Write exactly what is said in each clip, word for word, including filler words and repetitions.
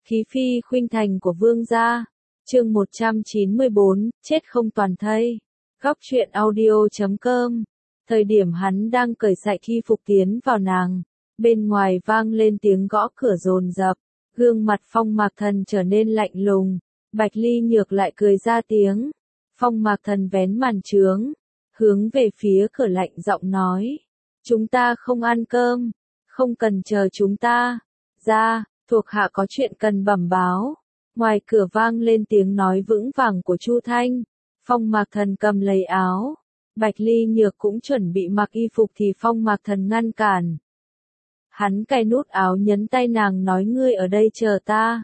Khí phi khuynh thành của vương gia. Chương một trăm chín mươi bốn, chết không toàn thây. Góc truyện audio chấm com. Thời điểm hắn đang cởi sạch y phục tiến vào nàng, bên ngoài vang lên tiếng gõ cửa dồn dập, gương mặt Phong Mạc Thần trở nên lạnh lùng. Bạch Ly Nhược lại cười ra tiếng. Phong Mạc Thần vén màn trướng, hướng về phía cửa lạnh giọng nói: "Chúng ta không ăn cơm, không cần chờ chúng ta. Ra, thuộc hạ có chuyện cần bẩm báo." Ngoài cửa vang lên tiếng nói vững vàng của Chu Thanh. Phong Mạc Thần cầm lấy áo. Bạch Ly Nhược cũng chuẩn bị mặc y phục thì Phong Mạc Thần ngăn cản. Hắn cài nút áo nhấn tay nàng nói: "Ngươi ở đây chờ ta.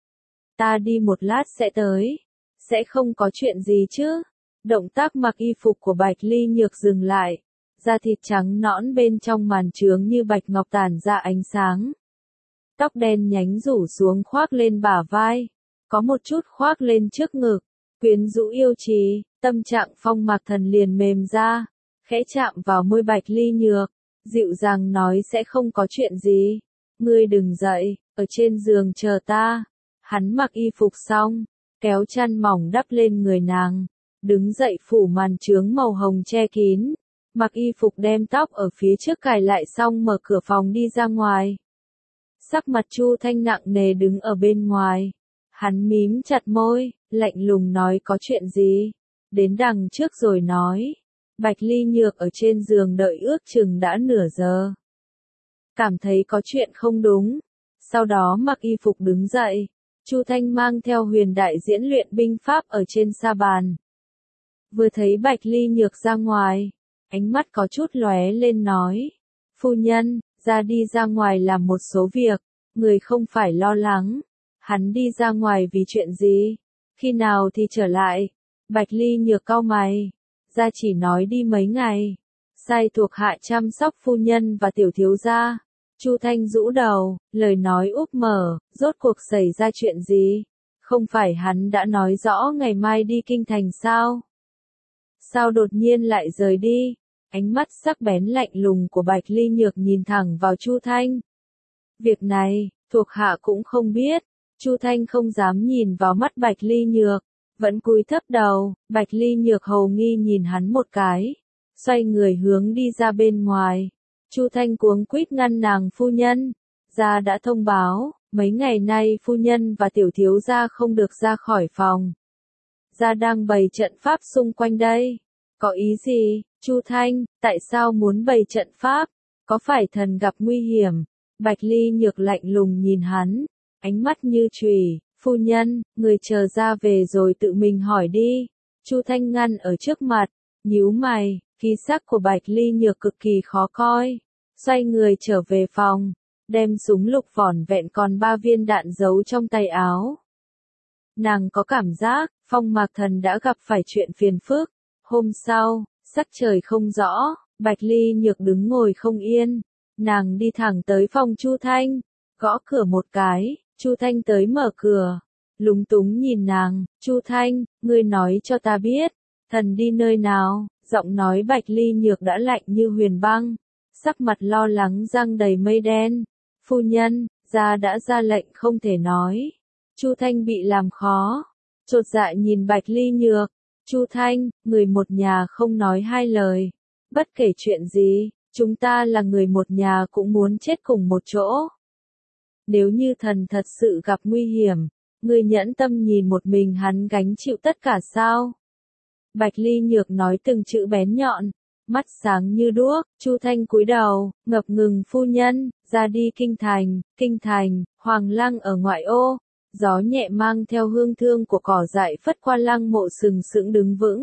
Ta đi một lát sẽ tới. Sẽ không có chuyện gì chứ?" Động tác mặc y phục của Bạch Ly Nhược dừng lại. Da thịt trắng nõn bên trong màn trướng như bạch ngọc tản ra ánh sáng. Tóc đen nhánh rủ xuống khoác lên bả vai, có một chút khoác lên trước ngực, quyến rũ yêu trì. Tâm trạng Phong Mạc Thần liền mềm ra, khẽ chạm vào môi Bạch Ly Nhược, dịu dàng nói: "Sẽ không có chuyện gì. Ngươi đừng dậy, ở trên giường chờ ta." Hắn mặc y phục xong, kéo chăn mỏng đắp lên người nàng, đứng dậy phủ màn trướng màu hồng che kín, mặc y phục đem tóc ở phía trước cài lại xong mở cửa phòng đi ra ngoài. Sắc mặt Chu Thanh nặng nề đứng ở bên ngoài. Hắn mím chặt môi, lạnh lùng nói: "Có chuyện gì? Đến đằng trước rồi nói." Bạch Ly Nhược ở trên giường đợi ước chừng đã nửa giờ. Cảm thấy có chuyện không đúng, sau đó mặc y phục đứng dậy. Chu Thanh mang theo Huyền Đại diễn luyện binh pháp ở trên sa bàn. Vừa thấy Bạch Ly Nhược ra ngoài, ánh mắt có chút lóe lên nói: "Phu nhân, ra đi ra ngoài làm một số việc, người không phải lo lắng." Hắn đi ra ngoài vì chuyện gì? Khi nào thì trở lại? Bạch Ly Nhược cau mày. Ra chỉ nói đi mấy ngày. Sai thuộc hạ chăm sóc phu nhân và tiểu thiếu gia. Chu Thanh rũ đầu, lời nói úp mở, rốt cuộc xảy ra chuyện gì? Không phải hắn đã nói rõ ngày mai đi kinh thành sao? Sao đột nhiên lại rời đi? Ánh mắt sắc bén lạnh lùng của Bạch Ly Nhược nhìn thẳng vào Chu Thanh. Việc này, thuộc hạ cũng không biết. Chu Thanh không dám nhìn vào mắt Bạch Ly Nhược, vẫn cúi thấp đầu. Bạch Ly Nhược hầu nghi nhìn hắn một cái, xoay người hướng đi ra bên ngoài. Chu Thanh cuống quýt ngăn nàng: "Phu nhân, gia đã thông báo, mấy ngày nay phu nhân và tiểu thiếu gia không được ra khỏi phòng. Gia đang bày trận pháp xung quanh đây." "Có ý gì, Chu Thanh, tại sao muốn bày trận pháp? Có phải thần gặp nguy hiểm?" Bạch Ly Nhược lạnh lùng nhìn hắn, ánh mắt như chùy. "Phu nhân, người chờ ra về rồi tự mình hỏi đi." Chu Thanh ngăn ở trước mặt, nhíu mày, khí sắc của Bạch Ly Nhược cực kỳ khó coi. Xoay người trở về phòng, đem súng lục vỏn vẹn còn ba viên đạn giấu trong tay áo. Nàng có cảm giác, Phong Mạc Thần đã gặp phải chuyện phiền phức. Hôm sau, sắc trời không rõ, Bạch Ly Nhược đứng ngồi không yên. Nàng đi thẳng tới phòng Chu Thanh, gõ cửa một cái. Chu Thanh tới mở cửa, lúng túng nhìn nàng: "Chu Thanh, ngươi nói cho ta biết, thần đi nơi nào?" Giọng nói Bạch Ly Nhược đã lạnh như huyền băng, sắc mặt lo lắng răng đầy mây đen. "Phu nhân, gia đã ra lệnh không thể nói." Chu Thanh bị làm khó, chột dạ nhìn Bạch Ly Nhược. "Chu Thanh, người một nhà không nói hai lời. Bất kể chuyện gì, chúng ta là người một nhà cũng muốn chết cùng một chỗ. Nếu như thần thật sự gặp nguy hiểm, ngươi nhẫn tâm nhìn một mình hắn gánh chịu tất cả sao?" Bạch Ly Nhược nói từng chữ bén nhọn, mắt sáng như đuốc. Chu Thanh cúi đầu, ngập ngừng: "Phu nhân, ra đi kinh thành." Kinh thành, Hoàng Lăng ở ngoại ô, gió nhẹ mang theo hương thơm của cỏ dại phất qua lăng mộ sừng sững đứng vững.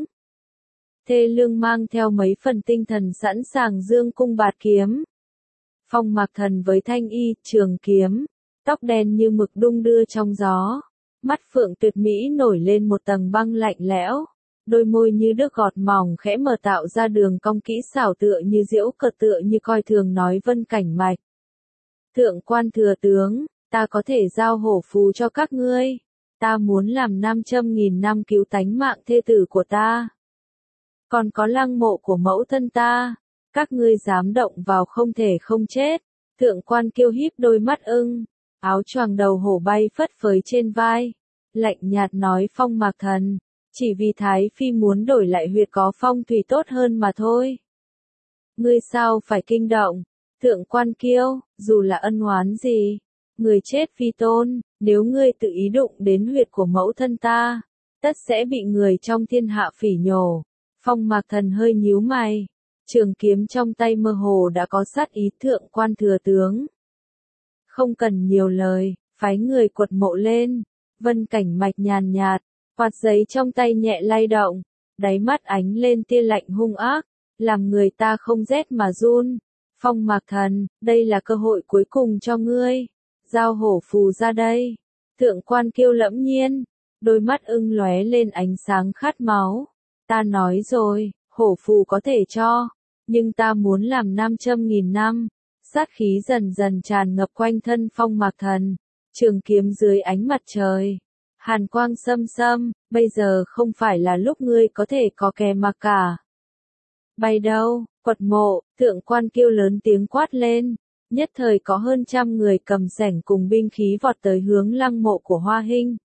Thê Lương mang theo mấy phần tinh thần sẵn sàng dương cung bạt kiếm. Phong Mạc Thần với thanh y, trường kiếm, tóc đen như mực đung đưa trong gió, mắt phượng tuyệt mỹ nổi lên một tầng băng lạnh lẽo, đôi môi như nước gọt mỏng khẽ mở tạo ra đường cong kỹ xảo tựa như diễu cợt, tựa như coi thường nói vân cảnh mạch. "Thượng quan thừa tướng, ta có thể giao hổ phù cho các ngươi. Ta muốn làm nam châm nghìn năm cứu tánh mạng thê tử của ta. Còn có lăng mộ của mẫu thân ta. Các ngươi dám động vào không thể không chết." Thượng quan Kiêu híp đôi mắt ưng, áo choàng đầu hổ bay phất phới trên vai, lạnh nhạt nói Phong Mạc Thần, chỉ vì Thái Phi muốn đổi lại huyệt có phong thủy tốt hơn mà thôi. Ngươi sao phải kinh động, Thượng Quan Kiêu, dù là ân oán gì, người chết phi tôn, nếu ngươi tự ý đụng đến huyệt của mẫu thân ta, tất sẽ bị người trong thiên hạ phỉ nhổ. Phong Mạc Thần hơi nhíu mày, trường kiếm trong tay mơ hồ đã có sát ý. Thượng Quan thừa tướng, không cần nhiều lời, phái người quật mộ lên. Vân Cảnh Mạch nhàn nhạt, quạt giấy trong tay nhẹ lay động, đáy mắt ánh lên tia lạnh hung ác, làm người ta không rét mà run. Phong Mạc Thần, đây là cơ hội cuối cùng cho ngươi, giao hổ phù ra đây. Thượng Quan Kiêu lẫm nhiên, đôi mắt ưng lóe lên ánh sáng khát máu. Ta nói rồi, hổ phù có thể cho, nhưng ta muốn làm nam châm nghìn năm. Sát khí dần dần tràn ngập quanh thân Phong Mạc Thần, trường kiếm dưới ánh mặt trời, hàn quang xâm xâm, bây giờ không phải là lúc ngươi có thể có kè mà cả. Bay đâu, quật mộ, Thượng Quan Kiêu lớn tiếng quát lên, nhất thời có hơn trăm người cầm sẻng cùng binh khí vọt tới hướng lăng mộ của Hoa Hinh.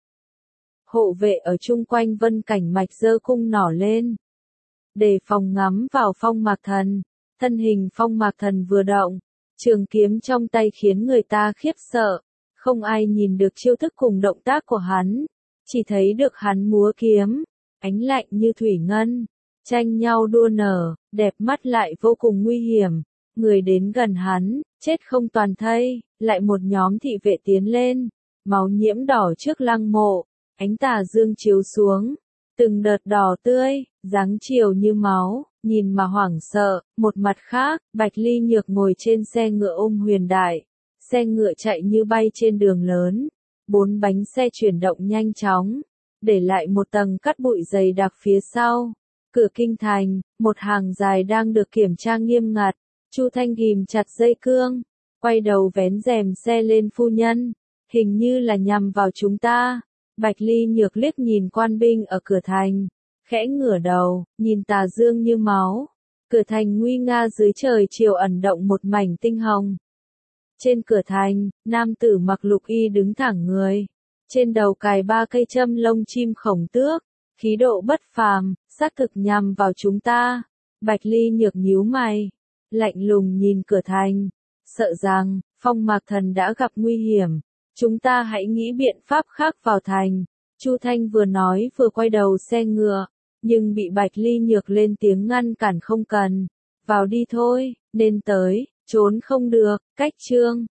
Hộ vệ ở chung quanh Vân Cảnh Mạch giơ cung nỏ lên, để phòng ngắm vào Phong Mạc Thần. Thân hình Phong Mạc Thần vừa động, trường kiếm trong tay khiến người ta khiếp sợ, không ai nhìn được chiêu thức cùng động tác của hắn, chỉ thấy được hắn múa kiếm, ánh lạnh như thủy ngân, tranh nhau đua nở, đẹp mắt lại vô cùng nguy hiểm. Người đến gần hắn, chết không toàn thây. Lại một nhóm thị vệ tiến lên, máu nhiễm đỏ trước lăng mộ, ánh tà dương chiếu xuống, từng đợt đỏ tươi, dáng chiều như máu, nhìn mà hoảng sợ. Một mặt khác, Bạch Ly Nhược ngồi trên xe ngựa ôm Huyền Đại, xe ngựa chạy như bay trên đường lớn, bốn bánh xe chuyển động nhanh chóng, để lại một tầng cát bụi dày đặc phía sau. Cửa kinh thành, một hàng dài đang được kiểm tra nghiêm ngặt. Chu Thanh ghìm chặt dây cương, quay đầu vén rèm xe lên. Phu nhân, hình như là nhằm vào chúng ta. Bạch Ly Nhược liếc nhìn quan binh ở cửa thành, khẽ ngửa đầu, nhìn tà dương như máu. Cửa thành nguy nga dưới trời chiều ẩn động một mảnh tinh hồng. Trên cửa thành, nam tử mặc lục y đứng thẳng người, trên đầu cài ba cây châm lông chim khổng tước, khí độ bất phàm, xác thực nhằm vào chúng ta. Bạch Ly Nhược nhíu mày, lạnh lùng nhìn cửa thành, sợ rằng Phong Mạc Thần đã gặp nguy hiểm, chúng ta hãy nghĩ biện pháp khác vào thành. Chu Thanh vừa nói vừa quay đầu xe ngựa, nhưng bị Bạch Ly Nhược lên tiếng ngăn cản. Không cần, vào đi thôi, nên tới, trốn không được. Cách chương